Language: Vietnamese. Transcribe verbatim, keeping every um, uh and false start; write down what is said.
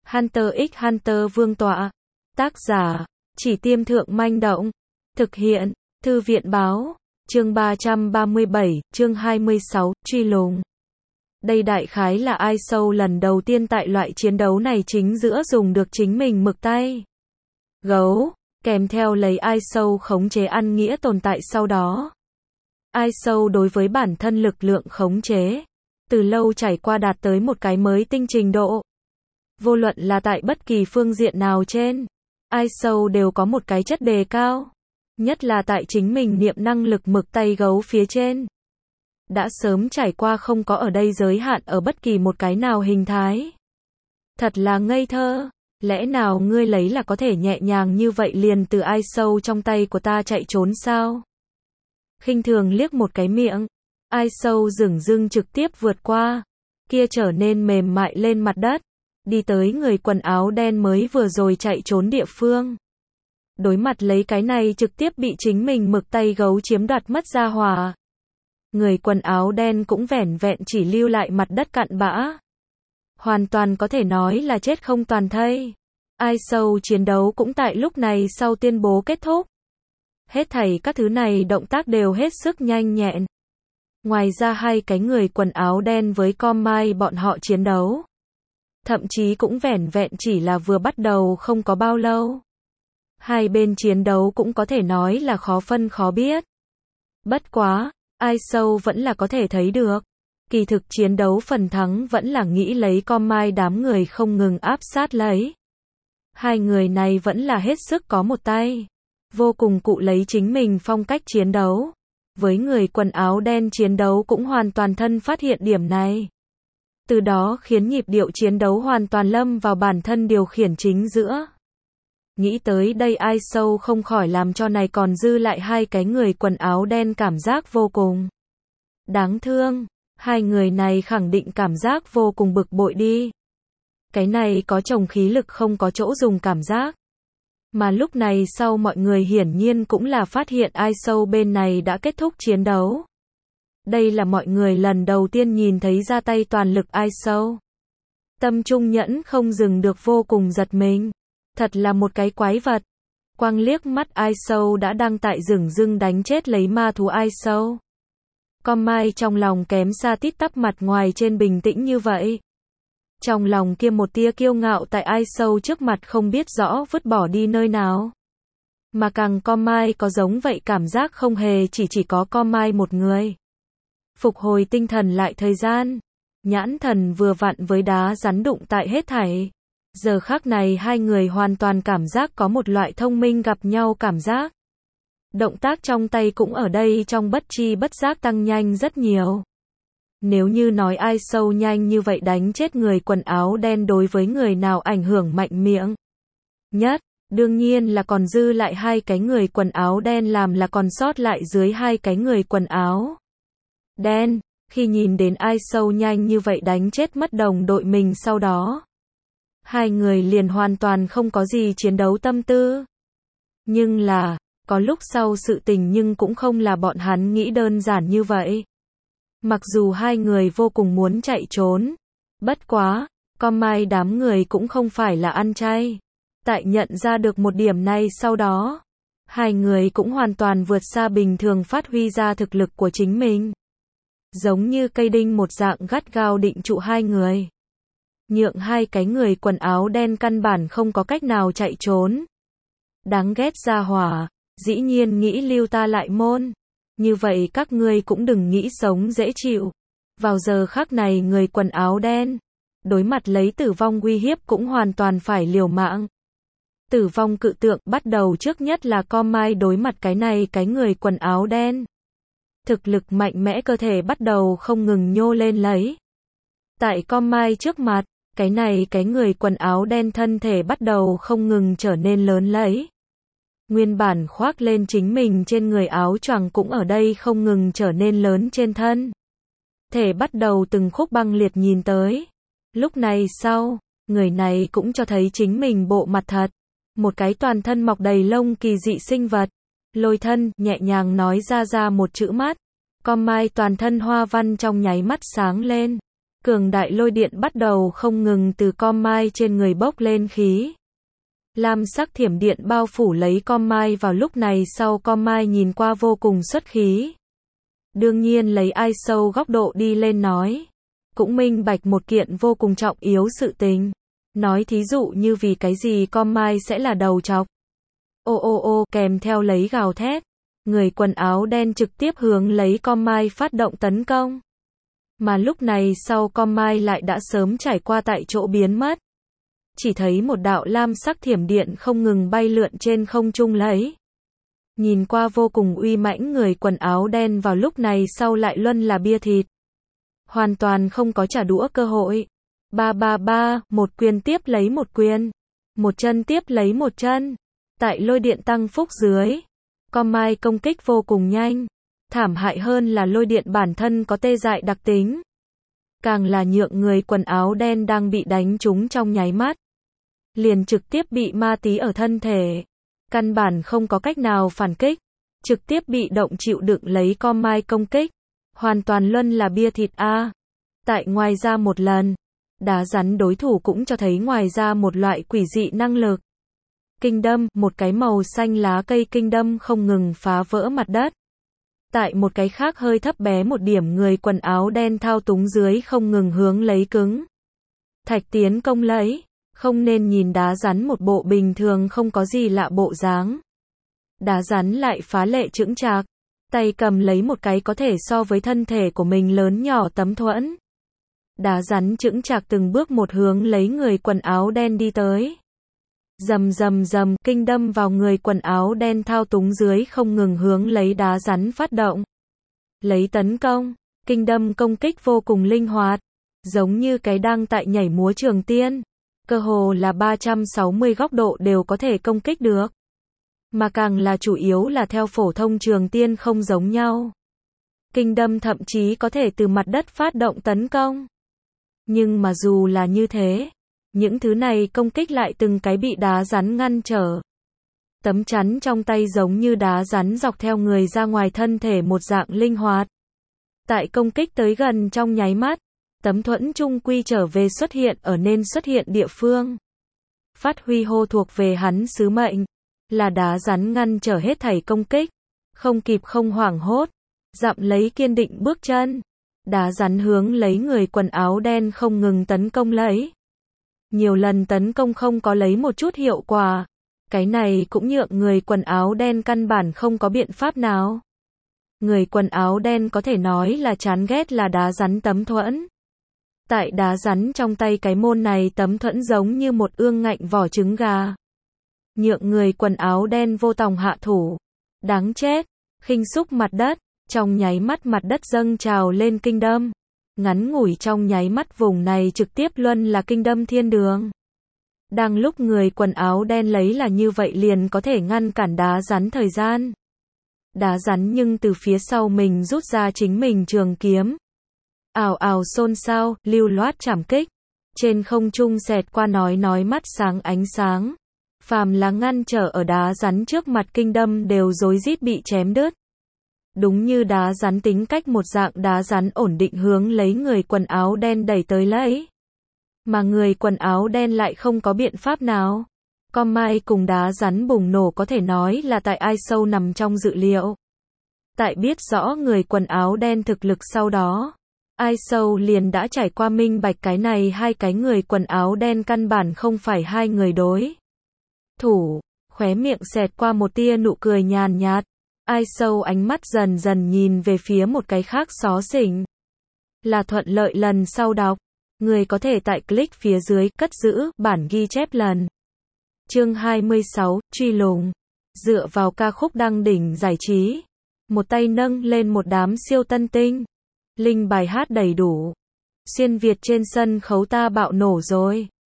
Hunter x Hunter Vương tọa. Tác giả, Chỉ Tiêm Thượng Manh Động. Thực hiện, Thư viện Báo. Chương ba trăm ba mươi bảy, chương hai mươi sáu, truy lùng. Đây đại khái là ai sâu lần đầu tiên tại loại chiến đấu này chính giữa dùng được chính mình mực tay. Gấu, kèm theo lấy ai sâu khống chế ăn nghĩa tồn tại sau đó. Ai sâu đối với bản thân lực lượng khống chế, từ lâu trải qua đạt tới một cái mới tinh trình độ. Vô luận là tại bất kỳ phương diện nào trên, ai sâu đều có một cái chất đề cao. Nhất là tại chính mình niệm năng lực mực tay gấu phía trên. Đã sớm trải qua không có ở đây giới hạn ở bất kỳ một cái nào hình thái. Thật là ngây thơ, lẽ nào ngươi lấy là có thể nhẹ nhàng như vậy liền từ ai sâu trong tay của ta chạy trốn sao? Khinh thường liếc một cái miệng, ai sâu dửng dưng trực tiếp vượt qua, kia trở nên mềm mại lên mặt đất, đi tới người quần áo đen mới vừa rồi chạy trốn địa phương. Đối mặt lấy cái này trực tiếp bị chính mình mực tay gấu chiếm đoạt mất ra hỏa. Người quần áo đen cũng vẻn vẹn chỉ lưu lại mặt đất cặn bã. Hoàn toàn có thể nói là chết không toàn thây. Ai sâu chiến đấu cũng tại lúc này sau tuyên bố kết thúc. Hết thảy các thứ này động tác đều hết sức nhanh nhẹn. Ngoài ra hai cái người quần áo đen với com mai bọn họ chiến đấu. Thậm chí cũng vẻn vẹn chỉ là vừa bắt đầu không có bao lâu. Hai bên chiến đấu cũng có thể nói là khó phân khó biết. Bất quá, ai sâu vẫn là có thể thấy được. Kỳ thực chiến đấu phần thắng vẫn là nghĩ lấy com mai đám người không ngừng áp sát lấy. Hai người này vẫn là hết sức có một tay. Vô cùng cụ lấy chính mình phong cách chiến đấu. Với người quần áo đen chiến đấu cũng hoàn toàn thân phát hiện điểm này. Từ đó khiến nhịp điệu chiến đấu hoàn toàn lâm vào bản thân điều khiển chính giữa. Nghĩ tới đây ai sâu không khỏi làm cho này còn dư lại hai cái người quần áo đen cảm giác vô cùng đáng thương. Hai người này khẳng định cảm giác vô cùng bực bội đi. Cái này có chồng khí lực không có chỗ dùng cảm giác. Mà lúc này sau mọi người hiển nhiên cũng là phát hiện ai sâu bên này đã kết thúc chiến đấu. Đây là mọi người lần đầu tiên nhìn thấy ra tay toàn lực ai sâu. Tâm trung nhẫn không dừng được vô cùng giật mình. Thật là một cái quái vật. Quang liếc mắt ai sâu đã đang tại rừng rưng đánh chết lấy ma thú ai sâu. Com mai trong lòng kém xa tít tắp mặt ngoài trên bình tĩnh như vậy. Trong lòng kia một tia kiêu ngạo tại ai sâu trước mặt không biết rõ vứt bỏ đi nơi nào. Mà càng com mai có giống vậy cảm giác không hề chỉ chỉ có com mai một người. Phục hồi tinh thần lại thời gian. Nhãn thần vừa vặn với đá rắn đụng tại hết thảy. Giờ khắc này hai người hoàn toàn cảm giác có một loại thông minh gặp nhau cảm giác. Động tác trong tay cũng ở đây trong bất chi bất giác tăng nhanh rất nhiều. Nếu như nói ai sâu nhanh như vậy đánh chết người quần áo đen đối với người nào ảnh hưởng mạnh miệng nhất, đương nhiên là còn dư lại hai cái người quần áo đen làm là còn sót lại dưới hai cái người quần áo đen. Khi nhìn đến ai sâu nhanh như vậy đánh chết mất đồng đội mình sau đó. Hai người liền hoàn toàn không có gì chiến đấu tâm tư. Nhưng là, có lúc sau sự tình nhưng cũng không là bọn hắn nghĩ đơn giản như vậy. Mặc dù hai người vô cùng muốn chạy trốn. Bất quá, com mai đám người cũng không phải là ăn chay. Tại nhận ra được một điểm này sau đó. Hai người cũng hoàn toàn vượt xa bình thường phát huy ra thực lực của chính mình. Giống như cây đinh một dạng gắt gao định trụ hai người. Nhượng hai cái người quần áo đen căn bản không có cách nào chạy trốn. Đáng ghét ra hỏa, dĩ nhiên nghĩ lưu ta lại môn. Như vậy các ngươi cũng đừng nghĩ sống dễ chịu. Vào giờ khắc này người quần áo đen, đối mặt lấy tử vong uy hiếp cũng hoàn toàn phải liều mạng. Tử vong cự tượng bắt đầu trước nhất là com mai đối mặt cái này cái người quần áo đen. Thực lực mạnh mẽ cơ thể bắt đầu không ngừng nhô lên lấy. Tại com mai trước mặt, cái này cái người quần áo đen thân thể bắt đầu không ngừng trở nên lớn lấy. Nguyên bản khoác lên chính mình trên người áo choàng cũng ở đây không ngừng trở nên lớn trên thân. Thể bắt đầu từng khúc băng liệt nhìn tới. Lúc này sau, người này cũng cho thấy chính mình bộ mặt thật. Một cái toàn thân mọc đầy lông kỳ dị sinh vật. Lôi thân, nhẹ nhàng nói ra ra một chữ mắt. Com mai toàn thân hoa văn trong nháy mắt sáng lên. Cường đại lôi điện bắt đầu không ngừng từ com mai trên người bốc lên khí. Lam sắc thiểm điện bao phủ lấy com mai vào lúc này sau com mai nhìn qua vô cùng xuất khí. Đương nhiên lấy ai sâu góc độ đi lên nói. Cũng minh bạch một kiện vô cùng trọng yếu sự tình. Nói thí dụ như vì cái gì com mai sẽ là đầu chọc. Ô ô ô kèm theo lấy gào thét. Người quần áo đen trực tiếp hướng lấy com mai phát động tấn công. Mà lúc này sau com mai lại đã sớm trải qua tại chỗ biến mất. Chỉ thấy một đạo lam sắc thiểm điện không ngừng bay lượn trên không trung lấy. Nhìn qua vô cùng uy mãnh người quần áo đen vào lúc này sau lại luân là bia thịt. Hoàn toàn không có trả đũa cơ hội. Ba ba ba, một quyền tiếp lấy một quyền. Một chân tiếp lấy một chân. Tại lôi điện tăng phúc dưới. Com mai công kích vô cùng nhanh. Thảm hại hơn là lôi điện bản thân có tê dại đặc tính. Càng là nhượng người quần áo đen đang bị đánh trúng trong nháy mắt. Liền trực tiếp bị ma tí ở thân thể. Căn bản không có cách nào phản kích. Trực tiếp bị động chịu đựng lấy com mai công kích. Hoàn toàn luân là bia thịt A. Tại ngoài ra một lần. Đá rắn đối thủ cũng cho thấy ngoài ra một loại quỷ dị năng lực. Kinh đâm, một cái màu xanh lá cây kinh đâm không ngừng phá vỡ mặt đất. Tại một cái khác hơi thấp bé một điểm người quần áo đen thao túng dưới không ngừng hướng lấy cứng. Thạch tiến công lấy. Không nên nhìn đá rắn một bộ bình thường không có gì lạ bộ dáng. Đá rắn lại phá lệ chững chạc. Tay cầm lấy một cái có thể so với thân thể của mình lớn nhỏ tấm thuẫn. Đá rắn chững chạc từng bước một hướng lấy người quần áo đen đi tới. Rầm rầm rầm, kinh đâm vào người quần áo đen thao túng dưới không ngừng hướng lấy đá rắn phát động. Lấy tấn công, kinh đâm công kích vô cùng linh hoạt. Giống như cái đang tại nhảy múa trường tiên. Cơ hồ là ba trăm sáu mươi góc độ đều có thể công kích được. Mà càng là chủ yếu là theo phổ thông trường tiên không giống nhau. Kinh đâm thậm chí có thể từ mặt đất phát động tấn công. Nhưng mà dù là như thế, những thứ này công kích lại từng cái bị đá rắn ngăn trở. Tấm chắn trong tay giống như đá rắn dọc theo người ra ngoài thân thể một dạng linh hoạt. Tại công kích tới gần trong nháy mắt, tấm thuẫn trung quy trở về xuất hiện ở nên xuất hiện địa phương. Phát huy hô thuộc về hắn sứ mệnh, là đá rắn ngăn trở hết thảy công kích, không kịp không hoảng hốt, dặm lấy kiên định bước chân. Đá rắn hướng lấy người quần áo đen không ngừng tấn công lấy. Nhiều lần tấn công không có lấy một chút hiệu quả. Cái này cũng nhượng người quần áo đen căn bản không có biện pháp nào. Người quần áo đen có thể nói là chán ghét là đá rắn tấm thuẫn. Tại đá rắn trong tay cái môn này tấm thuẫn giống như một ương ngạnh vỏ trứng gà. Nhượng người quần áo đen vô tòng hạ thủ. Đáng chết, khinh xúc mặt đất, trong nháy mắt mặt đất dâng trào lên kinh đâm. Ngắn ngủi trong nháy mắt vùng này trực tiếp luân là kinh đâm thiên đường. Đang lúc người quần áo đen lấy là như vậy liền có thể ngăn cản đá rắn thời gian. Đá rắn nhưng từ phía sau mình rút ra chính mình trường kiếm. Ào ào xôn xao, lưu loát chảm kích. Trên không trung xẹt qua nói nói mắt sáng ánh sáng. Phàm là ngăn trở ở đá rắn trước mặt kinh đâm đều rối rít bị chém đứt. Đúng như đá rắn tính cách một dạng đá rắn ổn định hướng lấy người quần áo đen đẩy tới lấy. Mà người quần áo đen lại không có biện pháp nào. Com mai cùng đá rắn bùng nổ có thể nói là tại ai sâu nằm trong dự liệu. Tại biết rõ người quần áo đen thực lực sau đó. Ai sâu liền đã trải qua minh bạch cái này hai cái người quần áo đen căn bản không phải hai người đối thủ, khóe miệng xẹt qua một tia nụ cười nhàn nhạt. Ai sâu ánh mắt dần dần nhìn về phía một cái khác xó xỉnh. Là thuận lợi lần sau đọc. Người có thể tại click phía dưới cất giữ bản ghi chép lần. Chương hai mươi sáu, truy lùng. Dựa vào ca khúc đăng đỉnh giải trí. Một tay nâng lên một đám siêu tân tinh. Linh bài hát đầy đủ. Xuyên Việt trên sân khấu ta bạo nổ rồi.